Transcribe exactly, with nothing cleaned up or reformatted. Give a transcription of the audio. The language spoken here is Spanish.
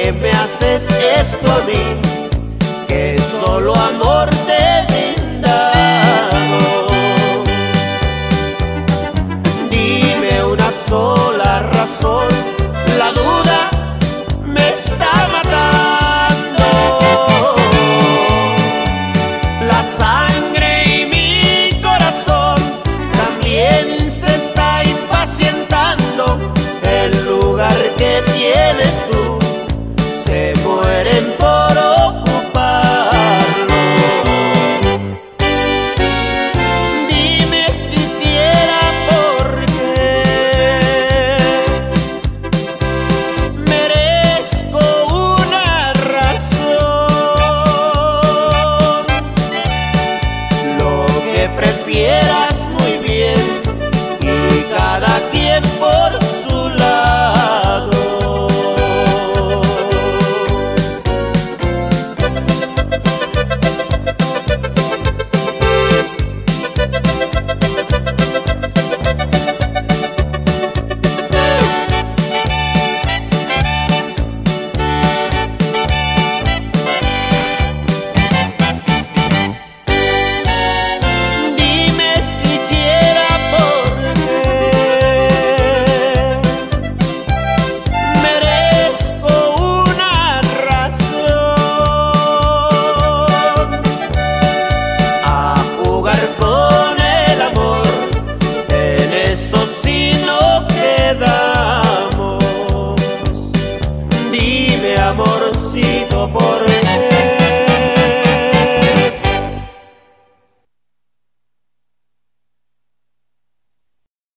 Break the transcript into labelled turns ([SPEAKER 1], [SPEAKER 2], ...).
[SPEAKER 1] qué me haces esto a mí? Que solo amor te he brindado. Dime una sola razón, la duda me está matando. La sangre y mi corazón también se está impacientando. El lugar que tienes tú se mueren por ocuparlo. Dime siquiera por qué. Merezco una razón. Lo que prefieras, muy bien, y cada quien por su lado. Si no quedamos, dime amorcito por qué.